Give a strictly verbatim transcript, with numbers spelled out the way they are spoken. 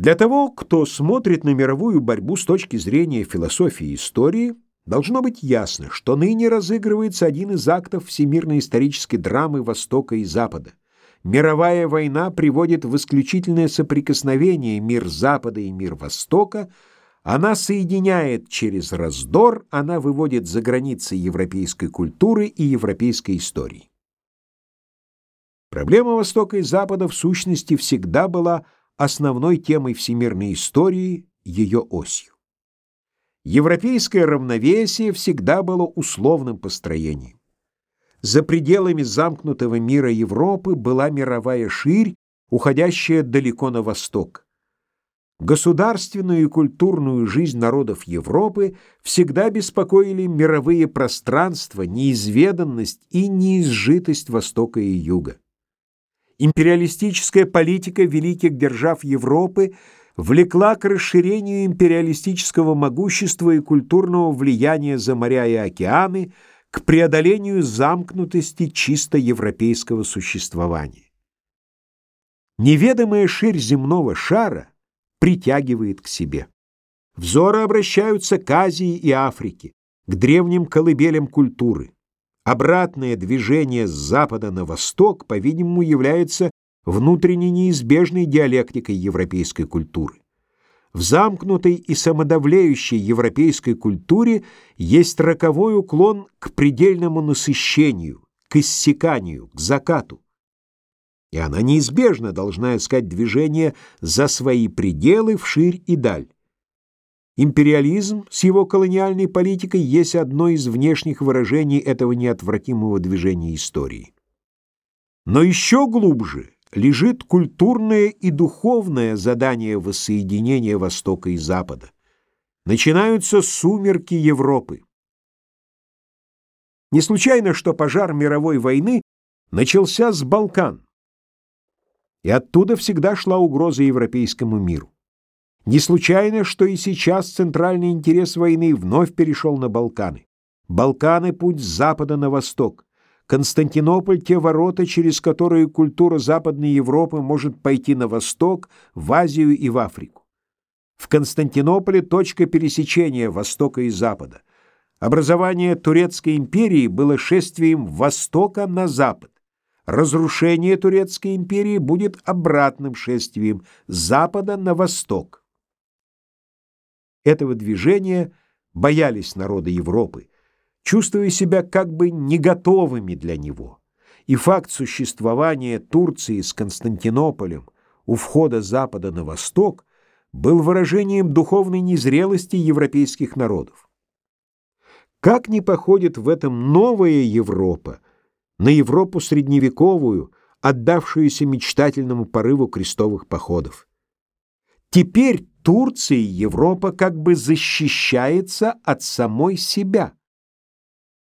Для того, кто смотрит на мировую борьбу с точки зрения философии и истории, должно быть ясно, что ныне разыгрывается один из актов всемирной исторической драмы Востока и Запада. Мировая война приводит в исключительное соприкосновение мир Запада и мир Востока, она соединяет через раздор, она выводит за границы европейской культуры и европейской истории. Проблема Востока и Запада в сущности всегда была основной темой всемирной истории, ее осью. Европейское равновесие всегда было условным построением. За пределами замкнутого мира Европы была мировая ширь, уходящая далеко на восток. Государственную и культурную жизнь народов Европы всегда беспокоили мировые пространства, неизведанность и неизжитость Востока и Юга. Империалистическая политика великих держав Европы влекла к расширению империалистического могущества и культурного влияния за моря и океаны, к преодолению замкнутости чисто европейского существования. Неведомая ширь земного шара притягивает к себе. Взоры обращаются к Азии и Африке, к древним колыбелям культуры. Обратное движение с запада на восток, по-видимому, является внутренне неизбежной диалектикой европейской культуры. В замкнутой и самодовлеющей европейской культуре есть роковой уклон к предельному насыщению, к иссяканию, к закату. И она неизбежно должна искать движение за свои пределы вширь и даль. Империализм с его колониальной политикой есть одно из внешних выражений этого неотвратимого движения истории. Но еще глубже лежит культурное и духовное задание воссоединения Востока и Запада. Начинаются сумерки Европы. Не случайно, что пожар мировой войны начался с Балкан, и оттуда всегда шла угроза европейскому миру. Не случайно, что и сейчас центральный интерес войны вновь перешел на Балканы. Балканы — путь с запада на восток. Константинополь — те ворота, через которые культура Западной Европы может пойти на восток, в Азию и в Африку. В Константинополе точка пересечения Востока и Запада. Образование Турецкой империи было шествием востока на запад. Разрушение Турецкой империи будет обратным шествием с запада на восток. Этого движения боялись народы Европы, чувствуя себя как бы не готовыми для него. И факт существования Турции с Константинополем у входа Запада на восток был выражением духовной незрелости европейских народов. Как не походит в этом новая Европа на Европу средневековую, отдавшуюся мечтательному порыву крестовых походов? Теперь Турция и Европа как бы защищается от самой себя.